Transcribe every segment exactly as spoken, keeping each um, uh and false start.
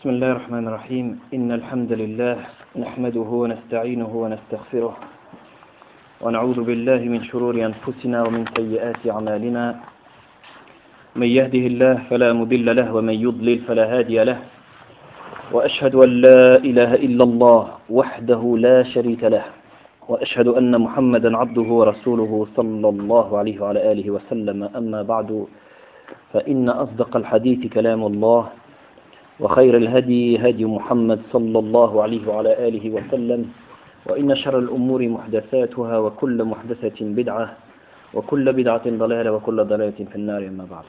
بسم الله الرحمن الرحيم إن الحمد لله نحمده ونستعينه ونستغفره ونعوذ بالله من شرور أنفسنا ومن سيئات أعمالنا من يهده الله فلا مضل له ومن يضلل فلا هادي له وأشهد أن لا إله إلا الله وحده لا شريك له وأشهد أن محمدا عبده ورسوله صلى الله عليه وعلى آله وسلم أما بعد فإن أصدق الحديث كلام الله وخير الهدي هدي محمد صلى الله عليه وعلى آله وسلم وإن شر الأمور محدثاتها وكل محدثة بدعة وكل بدعة ضلالة وكل ضلالة في النار أما بعد.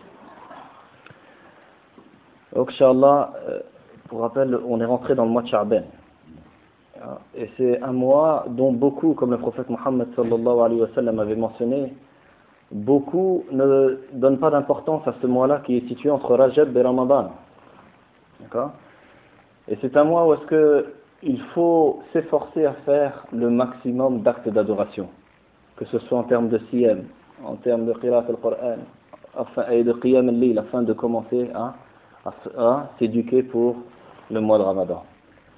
Donc, Inch'Allah, pour rappel, on est rentré dans le mois de Sha'ban. Et c'est un mois dont beaucoup, comme le prophète Mohammed sallallahu alayhi wa sallam avait mentionné, beaucoup ne donnent pas d'importance à ce mois-là qui est situé entre Rajab et Ramadan. D'accord ? Et c'est un mois où est-ce que il faut s'efforcer à faire le maximum d'actes d'adoration, que ce soit en termes de siyam, en termes de qira'at al-Qur'an, et de qiyam al-layl, afin de commencer à, à, à s'éduquer pour le mois de Ramadan. D'accord ?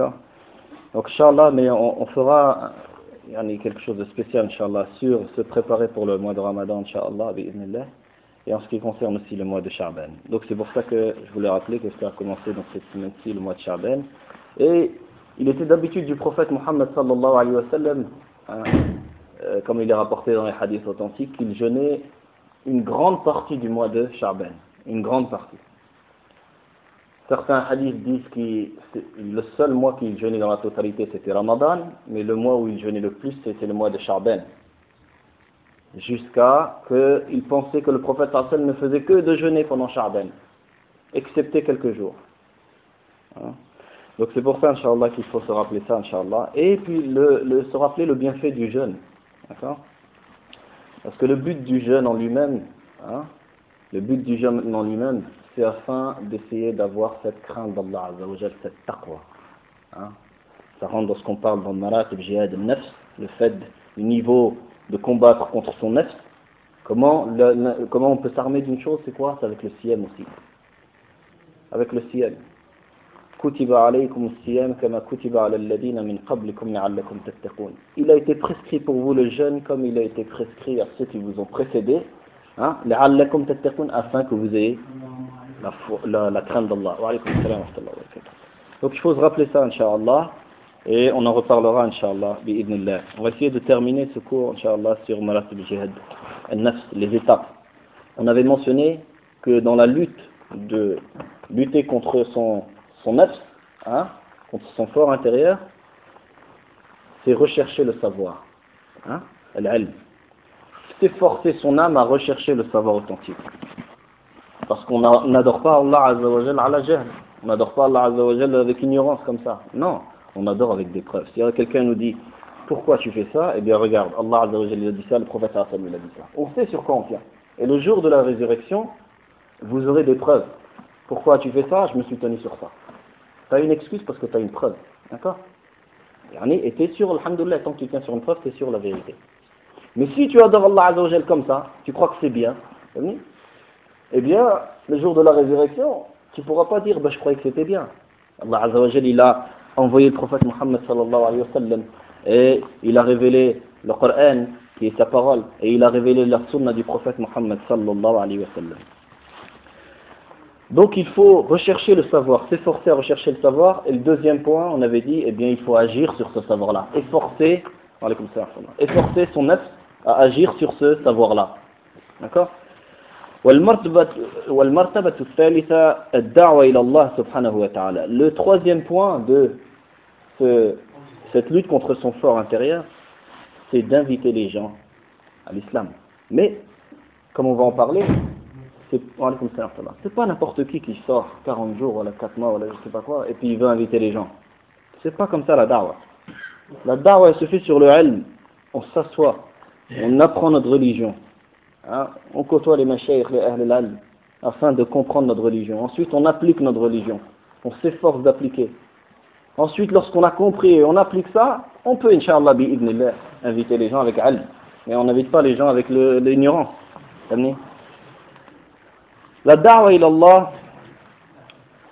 Donc, Inch'Allah, mais on, on fera yani, quelque chose de spécial, Inch'Allah, sur se préparer pour le mois de Ramadan, Inch'Allah, bi'idhnillah, et en ce qui concerne aussi le mois de Sha'ban. Donc, c'est pour ça que je voulais rappeler que ça a commencé dans cette semaine-ci, le mois de Sha'ban. Et il était d'habitude du prophète Mohammed sallallahu alayhi wa sallam, hein, euh, comme il est rapporté dans les hadiths authentiques, qu'il jeûnait une grande partie du mois de Sha'ban. Une grande partie. Certains hadiths disent que le seul mois qu'il jeûnait dans la totalité, c'était Ramadan, mais le mois où il jeûnait le plus, c'était le mois de Sha'ban. Jusqu'à qu'il pensait que le prophète sallallahu alayhi wa sallam ne faisait que de jeûner pendant Sha'ban, excepté quelques jours. Hein? Donc c'est pour ça, Inch'Allah, qu'il faut se rappeler ça, Inch'Allah. Et puis le, le, se rappeler le bienfait du jeûne. D'accord ? Parce que le but du jeûne en lui-même, hein, le but du jeûne en lui-même, c'est afin d'essayer d'avoir cette crainte d'Allah Azza wa Jal, cette taqwa. Hein? Ça rentre dans ce qu'on parle dans le maratib jihad al-nafs, le fait du niveau de combattre contre son nafs. Comment, le, le, comment on peut s'armer d'une chose, c'est quoi ? C'est avec le siyam aussi. Avec le siyam. Kutiba alaykum as-siyam kama kutiba ala alladhina min qablikum la'allakum tattaqun. Il a été prescrit pour vous le jeûne comme il a été prescrit à ceux qui vous ont précédés, hein, la'allakum tattaqun, afin que vous ayez la, la, la crainte d'Allah. Wa alaykum assalam wa rahmatullahi wa barakatuh. Donc il faut se rappeler ça, Inch'Allah, et on en reparlera, Inch'Allah, bi'idhnillah. On va essayer de terminer ce cours, Inch'Allah, sur maratib jihad al-nafs, les étapes. On avait mentionné que dans la lutte de lutter contre son son nafs, hein, contre son fort intérieur, c'est rechercher le savoir, hein, al-ilm. C'est forcer son âme à rechercher le savoir authentique. Parce qu'on n'adore pas Allah Azza wa Jal ala jahl. On n'adore pas Allah Azza wa Jal avec ignorance comme ça. Non, on adore avec des preuves. Si quelqu'un nous dit pourquoi tu fais ça, eh bien regarde, Allah Azza wa Jal il a dit ça, le prophète sallallahu alayhi wa sallam il a dit ça. On sait sur quoi on tient. Et le jour de la résurrection, vous aurez des preuves. Pourquoi tu fais ça ? Je me suis tenu sur ça. Tu as une excuse parce que tu as une preuve. D'accord ? Et tu es sûr, alhamdoulilah, tant que tu tiens sur une preuve, tu es sûr de la vérité. Mais si tu adores Allah Azza wa Jal comme ça, tu crois que c'est bien, eh bien, le jour de la résurrection, tu ne pourras pas dire bah, je croyais que c'était bien. Allah Azza wa Jal, il a envoyé le prophète Mohammed sallallahu alayhi wa sallam et il a révélé le Coran qui est sa parole et il a révélé la sunna du prophète Mohammed sallallahu alayhi wa sallam. Donc il faut rechercher le savoir, s'efforcer à rechercher le savoir. Et le deuxième point, on avait dit, eh bien il faut agir sur ce savoir-là. Efforcer, efforcer son nafs à agir sur ce savoir-là. D'accord ? Le troisième point de ce, cette lutte contre son fort intérieur, c'est d'inviter les gens à l'islam. Mais, comme on va en parler, c'est, c'est pas n'importe qui qui sort quarante jours, voilà, quatre mois, voilà, je sais pas quoi, et puis il veut inviter les gens. C'est pas comme ça la da'wa. La da'wa, elle se fait sur le ilm. On s'assoit, on apprend notre religion. Hein? On côtoie les mashaykh, les ahl al-ilm, afin de comprendre notre religion. Ensuite, on applique notre religion. On s'efforce d'appliquer. Ensuite, lorsqu'on a compris et on applique ça, on peut, incha'Allah, bi'idhnillah, inviter les gens avec ilm. Mais on n'invite pas les gens avec le, l'ignorance. La da'wa ila Allah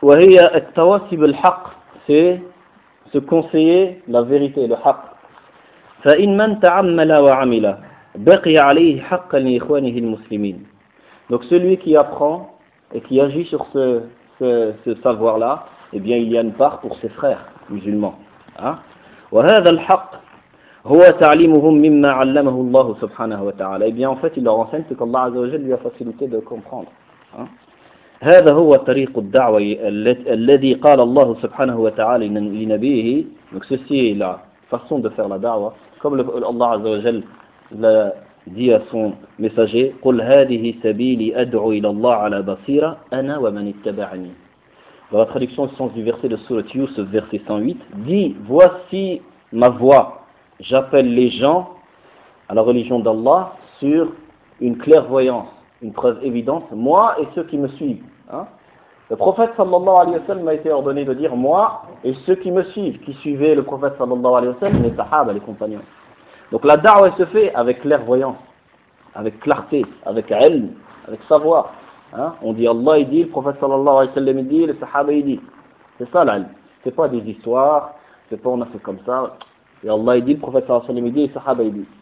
وهي التواسي بالحق, c'est se conseiller la vérité, le haqq. فإن من تعمل وعمل بقي عليه حقا لإخوانه المسلمين. Donc celui qui apprend et qui agit sur ce, ce, ce savoir-là, eh bien il y a une part pour ses frères musulmans. Hein? وهذا الحق هو تعليمهم مما علمه الله سبحانه وتعالى. Eh bien en fait il leur enseigne ce qu'Allah Azza wa Jalla lui a facilité de comprendre. Hein? هذا هو طريق الدعوة الذي قال الله سبحانه وتعالى لنبيه. Donc ceci est la façon de faire la da'wah, comme le, Allah Azza wa Jalla l'a dit à son messager, قل هذه سبيلي أدعو إلى الله على بصيرة أنا ومن اتبعني. Dans la traduction du sens du verset de Surat Yusuf, verset cent huit, dit, voici ma voix, j'appelle les gens à la religion d'Allah sur une clairvoyance, une preuve évidente, moi et ceux qui me suivent. Hein? Le prophète sallallahu alayhi wa sallam a été ordonné de dire moi et ceux qui me suivent, qui suivaient le prophète sallallahu alayhi wa sallam, les sahaba, les compagnons. Donc la da'wah se fait avec clairvoyance, avec clarté, avec ilm, avec savoir. Hein? On dit Allah il dit, le prophète sallallahu alayhi wa sallam il dit, les sahaba il dit. C'est ça l'ilm. C'est pas des histoires, c'est pas on a fait comme ça. Et Allah il dit, le prophète sallallahu alayhi wa sallam il dit, les sahaba il dit.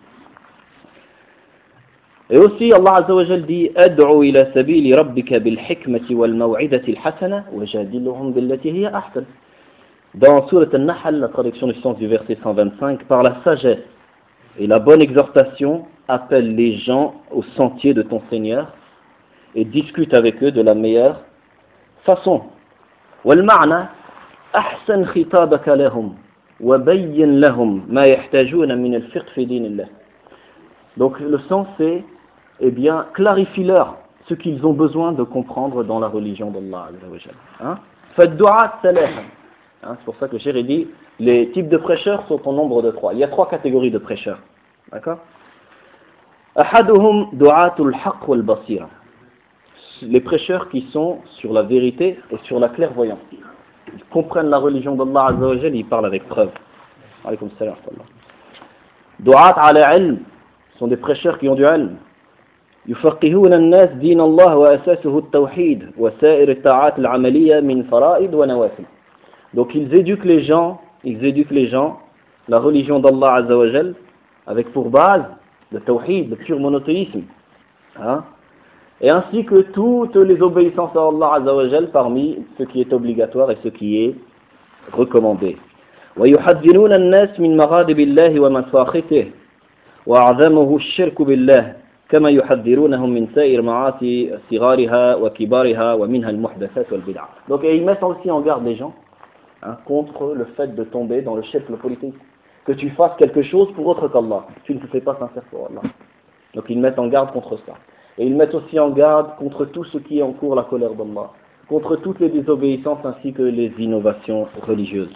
Et aussi Allah Azza wa Jalla dit ad'u ila sabili rabbika bil hikmati wal maw'idati al hasana wajadilhum billati hiya ahsan. Dans Surat An-Nahl, la traduction du sens du verset cent vingt-cinq, par la sagesse et la bonne exhortation, appelle les gens au sentier de ton Seigneur et discute avec eux de la meilleure façon. Wal ma'na ahsan khitabaka lahum wa bayyin lahum ma yahtajuna min al fiqh fi dinillah. Donc le sens c'est, eh bien, clarifie-leur ce qu'ils ont besoin de comprendre dans la religion d'Allah Azza wa Jalla. Hein? Fad-du'at salaha. Hein, c'est pour ça que j'ai dit, les types de prêcheurs sont au nombre de trois. Il y a trois catégories de prêcheurs. D'accord? Ahaduhum du'atul haqq wal basira. Les prêcheurs qui sont sur la vérité et sur la clairvoyance. Ils comprennent la religion d'Allah Azza wa Jalla, ils parlent avec preuve. Alaykoum salam. Du'at ala ilm. sont des prêcheurs qui ont du ilm. يفقهون الناس دين الله وأساسه التوحيد وسائر الطاعات العملية من فرائض ونوافل. Donc ils éduquent les gens, ils éduquent les gens, la religion d'Allah Azza wa Jal, avec pour base le tawhid, le pur monothéisme, hein? Et ainsi que toutes les obéissances à Allah Azza wa Jal parmi ce qui est obligatoire et ce qui est recommandé. ويحذرون الناس من مغاضب الله ومساخطه وأعظمه الشرك بالله كما يحذرونهم من سائر معاصي صغارها وكبارها ومنها المحدثات والبدع. Donc et ils mettent aussi en garde les gens, hein, contre le fait de tomber dans le shirk, le polythéisme, que tu fasses quelque chose pour autre qu'Allah, tu ne te fais pas sincère pour Allah. Donc ils mettent en garde contre ça. Et ils mettent aussi en garde contre tout ce qui encourt la colère d'Allah, contre toutes les désobéissances ainsi que les innovations religieuses.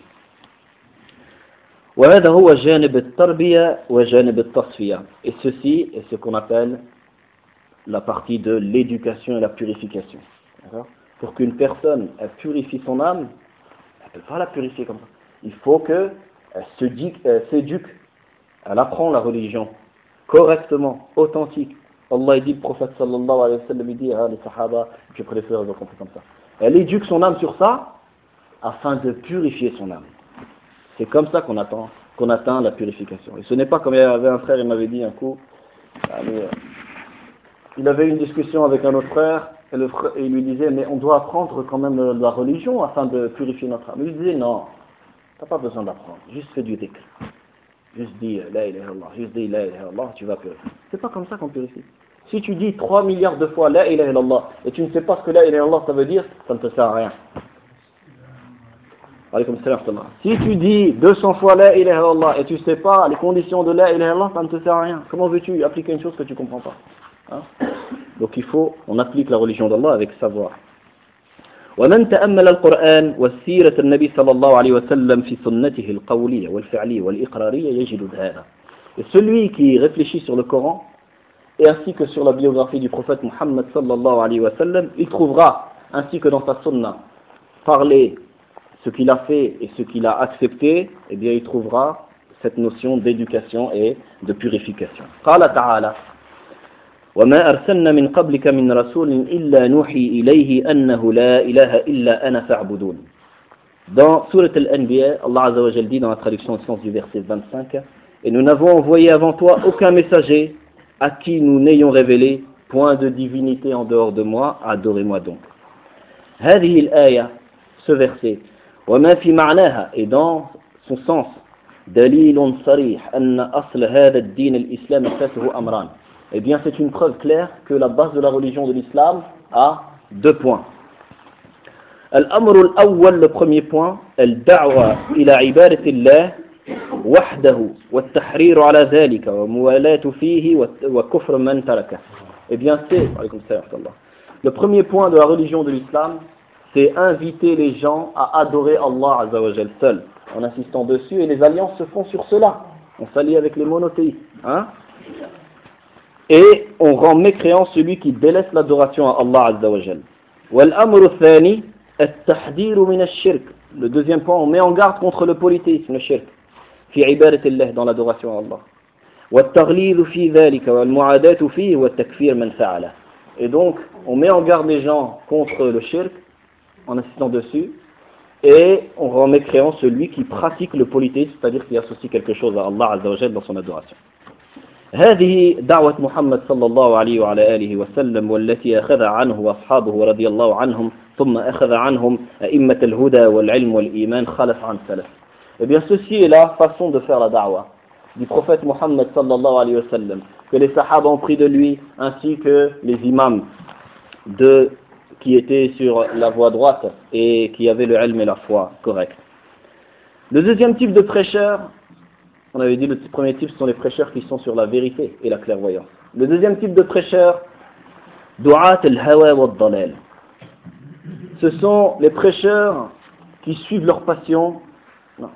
وهذا هو جانب التربية وجانب التصفية. Et ceci est ce qu'on appelle la partie de l'éducation et la purification. D'accord? Pour qu'une personne elle purifie son âme, elle ne peut pas la purifier comme ça. Il faut qu'elle s'éduque, elle apprend la religion correctement, authentique. Allah dit, le prophète sallallahu alayhi wa sallam, il dit, ah, les sahaba, je préfère les compris comme ça. Elle éduque son âme sur ça, afin de purifier son âme. C'est comme ça qu'on atteint, qu'on atteint la purification. Et ce n'est pas comme il y avait un frère, il m'avait dit un coup, allez, il avait une discussion avec un autre frère, et, le frère, et il lui disait, mais on doit apprendre quand même la religion afin de purifier notre âme. Il lui disait, non, tu n'as pas besoin d'apprendre, juste fais du dhikr. Juste dis, la ilaha illallah, juste dis, la ilaha illallah, tu vas purifier. C'est pas comme ça qu'on purifie. Si tu dis trois milliards de fois, la ilaha illallah, et tu ne sais pas ce que la ilaha illallah ça veut dire, ça ne te sert à rien. Si tu dis deux cents fois la ilaha illallah et tu ne sais pas les conditions de la ilaha illallah, ça ne te sert à rien. Comment veux-tu appliquer une chose que tu ne comprends pas, hein? Donc il faut, on applique la religion d'Allah avec savoir. ومن تأمل القرآن والسيرة النبي صلى الله عليه وسلم في سنته القولية والفعلية والإقرارية يجد هذا. Et celui qui réfléchit sur le Coran et ainsi que sur la biographie du prophète Muhammad sallallahu alayhi wa sallam, il trouvera, ainsi que dans sa sunna, parler ce qu'il a fait et ce qu'il a accepté, eh bien il trouvera cette notion d'éducation et de purification. قال تعالى وما أرسلنا من قبلك من رسول إلا نوحي إليه أنه لا إله إلا أنا فاعبدون. Dans Surat Al-Anbiya, Allah Azza wa Jal dit dans la traduction au sens du verset vingt-cinq, et nous n'avons envoyé avant toi aucun messager à qui nous n'ayons révélé point de divinité en dehors de moi, adorez-moi donc. هذه الآية, ce verset, وما في معناها, et dans son sens, دليل صريح أن أصل هذا الدين الإسلام أساسه أمران. Eh bien, c'est une preuve claire que la base de la religion de l'islam a deux points. الأمر الأول, le premier point, الدعوة إلى عبادة الله وحده والتحرير على ذلك وموالاة فيه وكفر من تركه. Eh bien, c'est le premier point de la religion de l'islam, c'est inviter les gens à adorer Allah Azza wa Jal seul, en insistant dessus, et les alliances se font sur cela. On s'allie avec les monothéistes, hein? Et on rend mécréant celui qui délaisse l'adoration à Allah Azza wa Jal. والأمر الثاني التحذير من الشرك. Le deuxième point, on met en garde contre le polythéisme, le shirk, في عبادة الله, dans l'adoration à Allah. والتغليظ في ذلك والمعاداة فيه والتكفير من فعله. Et donc, on met en garde les gens contre le shirk, en insistant dessus, et on rend mécréant celui qui pratique le polythéisme, c'est-à-dire qui associe quelque chose à Allah Azza wa Jal dans son adoration. هذه دعوة محمد صلى الله عليه وعلى آله وسلم والتي أخذ عنه أصحابه رضي الله عنهم ثم أخذ عنهم أئمة الهدى والعلم والإيمان خلف عن سلف. Eh bien, ceci est la façon de faire la da'wah du prophète Mohammed sallallahu alayhi wa sallam, que les sahaba ont pris de lui, ainsi que les imams de, qui étaient sur la voie droite et qui avaient le ilm et la foi correcte. Le deuxième type de prêcheurs, on avait dit le premier type, ce sont les prêcheurs qui sont sur la vérité et la clairvoyance. Le deuxième type de prêcheurs, du'at al-hawa wa al-dalal. Ce sont les prêcheurs qui suivent leur passion. Non,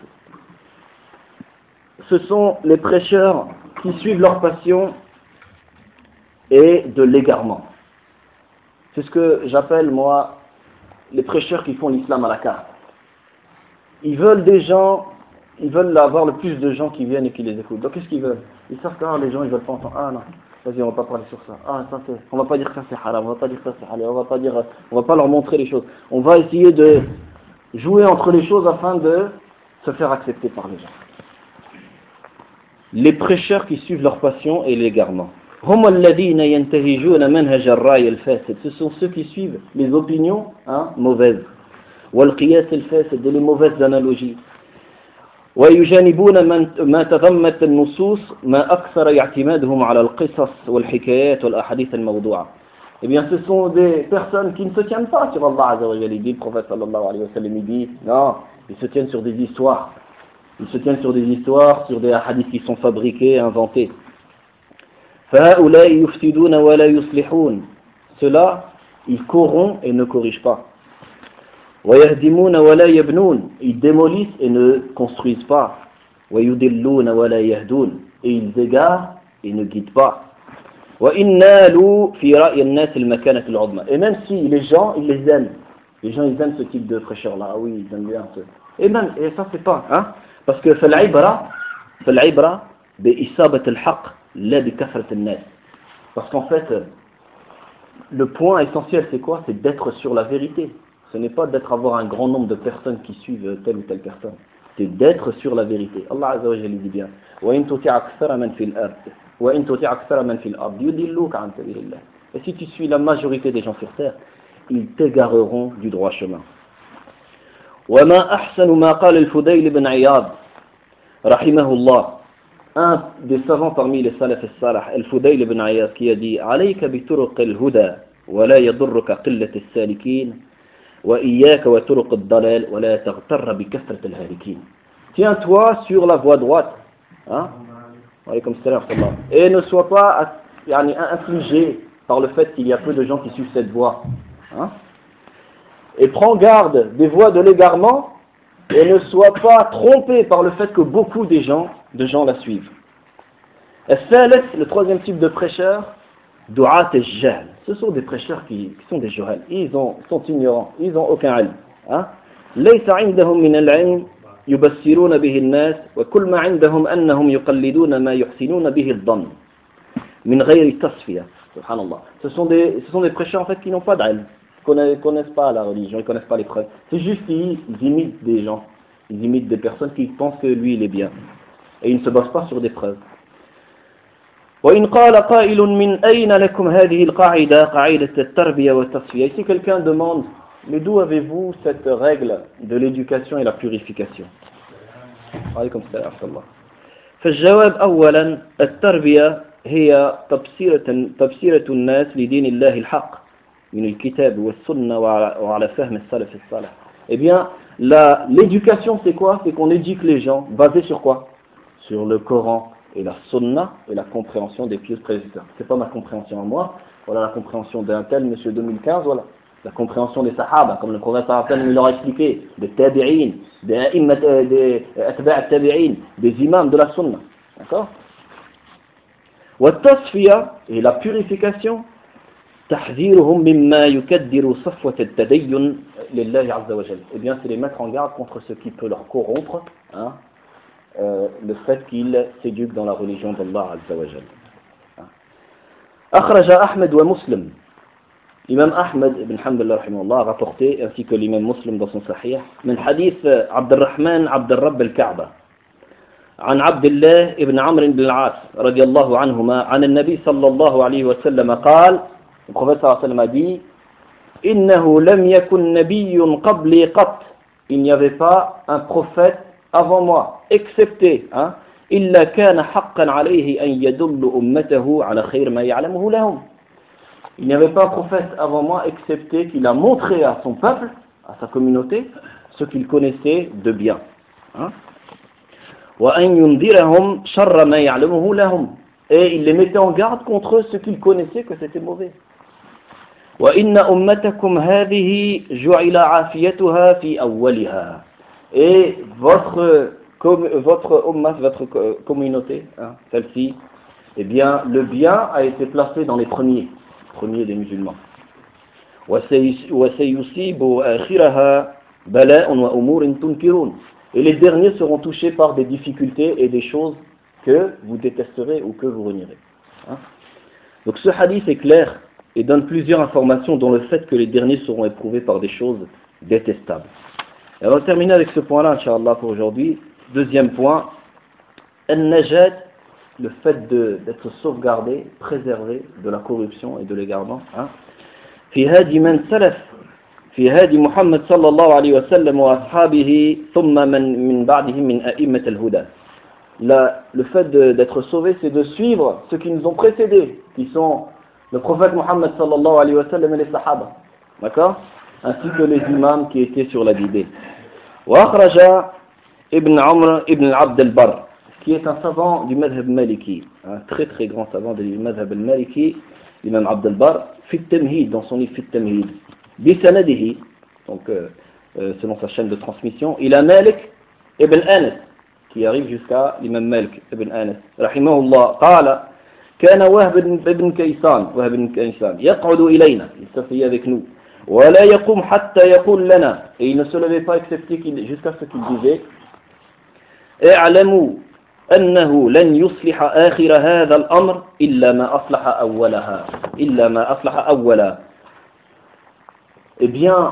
ce sont les prêcheurs qui suivent leur passion et de l'égarement. C'est ce que j'appelle, moi, les prêcheurs qui font l'islam à la carte. Ils veulent des gens, ils veulent avoir le plus de gens qui viennent et qui les écoutent. Donc qu'est-ce qu'ils veulent? Ils savent que ah, les gens ils veulent pas entendre. Ah non, vas-y, on va pas parler sur ça. Ah ça c'est, on va pas dire que ça c'est haram, on va pas dire que ça c'est halal, on va pas dire, on va pas leur montrer les choses. On va essayer de jouer entre les choses afin de se faire accepter par les gens. Les prêcheurs qui suivent leur passion et l'égarement. Ce sont ceux qui suivent les opinions hein, mauvaises. Et les mauvaises analogies. ويجانبون ما تضمنت النصوص ما أكثر اعتمادهم على القصص والحكايات والأحاديث الموضوعة. Eh bien, ce sont des personnes qui ne se tiennent pas sur Allah Azza wa Jalla. Il dit, le prophète sallallahu alayhi wa sallam, il dit, non, ils se tiennent sur des histoires. Ils se tiennent sur des histoires, sur des hadiths qui sont fabriqués, inventés. فهؤلاء يفسدون ولا يصلحون. Ceux-là, ils corrompent et ne corrigent pas. ويهدمون ولا يبنون. Ils démolissent et ne construisent pas. ويضلون ولا يهدون. Et ils égarent et ne guident pas. وإن نالوا في رأي الناس المكانة العظمى. Et même si les gens, ils les aiment. Les gens, ils aiment ce type de prêcheur-là. Ah oui, ils aiment bien ce. Et même, et ça c'est pas, hein. Parce que فالعبرة فالعبرة بإصابة الحق لا بكثرة الناس. Parce qu'en fait, le point essentiel c'est quoi? C'est d'être sur la vérité. Ce n'est pas d'être avoir un grand nombre de personnes qui suivent telle ou telle personne. C'est d'être sur la vérité. Allah Azza wa Jalla dit bien. وإن تطع أكثر من في الأرض وإن تطع أكثر من في الأرض يضلوك عن سبيل الله. Et si tu suis la majorité des gens sur terre, ils t'égareront du droit chemin. وما أحسن ما قال الفضيل بن عياض رحمه الله. Un des savants parmi les salaf as-salih, al-Fudayl ibn Iyad, qui a dit عليك بطرق الهدى ولا يضرك قلة السالكين وإياك وطرق الضلال ولا تغتر بكثرة الهالكين. Tiens-toi sur la voie droite, hein? Et ne sois pas yani, infligé par le fait qu'il y a peu de gens qui suivent cette voie, hein? Et prends garde des voies de l'égarement et ne sois pas trompé par le fait que beaucoup des gens, de gens la suivent. Le troisième type de prêcheurs, du'at al-jahl. Ce sont des prêcheurs qui, qui sont des juhal. Ils ont, sont ignorants, ils n'ont aucun ilm. ليس عندهم من العلم يبصرون به الناس وكل ما عندهم أنهم يقلدون ما يحسنون به الظن min ghayri tasfiya. Subhanallah. Ce sont des, ce sont des prêcheurs en fait qui n'ont pas d'ilm, qui ne connaissent pas la religion, ils ne connaissent pas les preuves. C'est juste qu'ils imitent des gens, ils imitent des personnes qui pensent que lui il est bien. Et ils ne se basent pas sur des preuves. وإن قال قائل من أين لكم هذه القاعدة قاعدة التربية والتصفية. Ici quelqu'un demande, mais d'où avez-vous cette règle de l'éducation et la purification? عليكم السلام ورحمة الله. فالجواب أولا التربية هي تبصيرة تبصيرة الناس لدين الله الحق من الكتاب والسنة وعلى فهم السلف الصالح. Eh bien, la, l'éducation c'est quoi? C'est qu'on éduque les gens basé sur quoi? Sur le Coran et la sunna et la compréhension des pieux prédécesseurs. C'est pas ma compréhension à moi, voilà la compréhension d'un tel monsieur deux mille quinze, voilà. La compréhension des sahaba, comme le prophète sallallahu leur a expliqué, des tabi'in, des immat, des atba' tabi'in, des imams de la sunna. D'accord? Wa tasfiya, et la purification, tahziruhum mimma yukaddiru safwat at-tadayyun lillahi azza wa jalla. Eh bien, c'est les mettre en garde contre ce qui peut leur corrompre, hein, euh, le fait qu'ils s'éduquent dans la religion d'Allah azza wa jalla. أخرج أحمد ومسلم. L'imam Ahmed ibn Hanbal rahimahullah a rapporté, ainsi que l'imam Muslim dans son Sahih, من حديث عبد الرحمن عبد الرب الكعبة عن عبد الله ابن عمرو بن العاص رضي الله عنهما عن النبي صلى الله عليه وسلم قال, le prophète صلى الله عليه وسلم a dit, إنه لم يكن نبي قبلي قط, il n'y avait pas un prophète avant moi, excepté, hein, إلا كان حقا عليه أن يدل أمته على خير ما يعلمه لهم. Il n'y avait pas un prophète avant moi, excepté qu'il a montré à son peuple, à sa communauté, ce qu'il connaissait de bien. Hein? وَأَنْ يُنْذِرَهُمْ شَرَّ مَا يَعْلَمُهُ لَهُمْ. Et il les mettait en garde contre ce qu'ils connaissaient que c'était mauvais. وَإِنَّ أُمَّتَكُمْ هَذِهِ جُعِلَ عَافِيَتُهَا فِي أَوَّلِهَا. Et votre, votre ummah, votre communauté, hein, celle-ci, eh bien, le bien a été placé dans les premiers. Premier des musulmans. Et les derniers seront touchés par des difficultés et des choses que vous détesterez ou que vous renierez. Hein? Donc ce hadith est clair et donne plusieurs informations dont le fait que les derniers seront éprouvés par des choses détestables. Et on va terminer avec ce point-là, Inch'Allah, pour aujourd'hui. Deuxième point, al-najat, le fait de, d'être sauvegardé, préservé de la corruption et de l'égarement. في هدي من سلف في هدي محمد صلى الله عليه وسلم وأصحابه ثم من من بعدهم من أئمة الهدى. Le fait de, d'être sauvé, c'est de suivre ceux qui nous ont précédés, qui sont le prophète Mohammed sallallahu alayhi wa sallam et les sahaba, d'accord, ainsi que les imams qui étaient sur la guidée. وأخرج ابن عمر ابن عبد البر, qui est un savant du madhab maliki, un très très grand savant du madhab maliki, l'imam Abd al-Barr, fi at-Tamhid, dans son livre fi at-Tamhid, bi sanadihi, donc euh, euh, selon sa chaîne de transmission, il a Malik ibn Anas, qui arrive jusqu'à l'imam Malik ibn Anas, rahimahullah, qala, kana Wahb ibn Kaysan, Wahb ibn Kaysan, yaq'udu ilayna, il s'asseyait avec nous, wa la yaqum hatta yaqul lana, et il ne se levait pas excepté qu'il, jusqu'à ce qu'il disait, اعلموا أنه لن يصلح آخر هذا الأمر إلا ما أصلح أولها إلا ما أصلح أولا. Eh bien,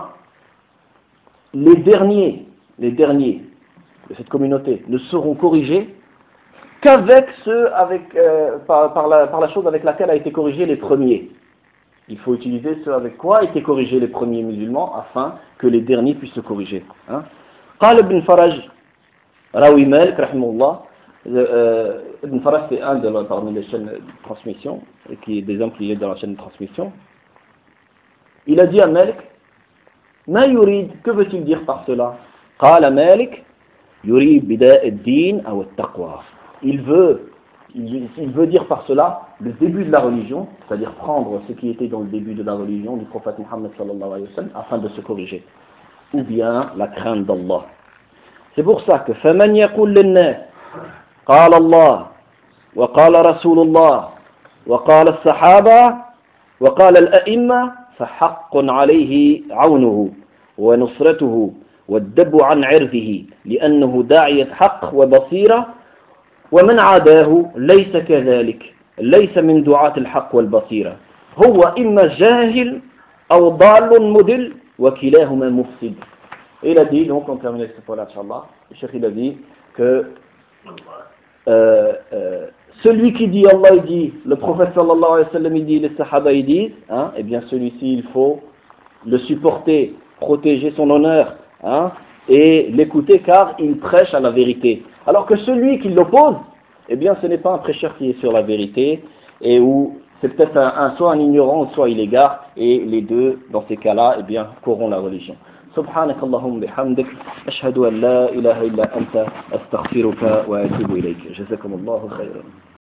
les derniers, les derniers de cette communauté ne seront corrigés qu'avec ceux avec, euh, par, par, la, par la chose avec laquelle a été corrigé les premiers. Il faut utiliser ce avec quoi étaient corrigés les premiers musulmans afin que les derniers puissent se corriger. Hein? قال ابن فرج Rawi Malik, rahimahullah, euh, Ibn Faraj c'est un de, parmi les chaînes de transmission, et qui est des hommes qui est dans la chaîne de transmission. Il a dit à Malik, Ma yurid, que veut-il dire par cela? Qala Malik, yurid bida' ad-din aw at-taqwa. Il veut, il, il veut dire par cela le début de la religion, c'est-à-dire prendre ce qui était dans le début de la religion du prophète Muhammad sallallahu alayhi wa sallam afin de se corriger. Ou bien la crainte d'Allah. C'est pour ça que فَمَنْ يَقُلْ لِلنَّاسِ قال الله وقال رسول الله وقال الصحابة وقال الأئمة فحق عليه عونه ونصرته والدب عن عرضه لأنه داعية حق وبصيرة ومن عاداه ليس كذلك. ليس من دعاة الحق والبصيرة هو إما جاهل أو ضال مضل وكلاهما مفسد. Et il a dit, donc on termine ce point-là, Inch'Allah, le Cheikh il a dit que euh, euh, celui qui dit Allah il dit, le prophète sallallahu alayhi wa sallam il dit, les sahaba ils disent, hein, eh bien celui-ci il faut le supporter, protéger son honneur, hein, et l'écouter car il prêche à la vérité. Alors que celui qui l'oppose, eh bien ce n'est pas un prêcheur qui est sur la vérité, et où c'est peut-être un, un, soit un ignorant, soit il égare, et les deux, dans ces cas-là, eh bien, courront la religion. سبحانك اللهم بحمدك أشهد أن لا إله إلا أنت أستغفرك وأتوب إليك جزاكم الله خيرا.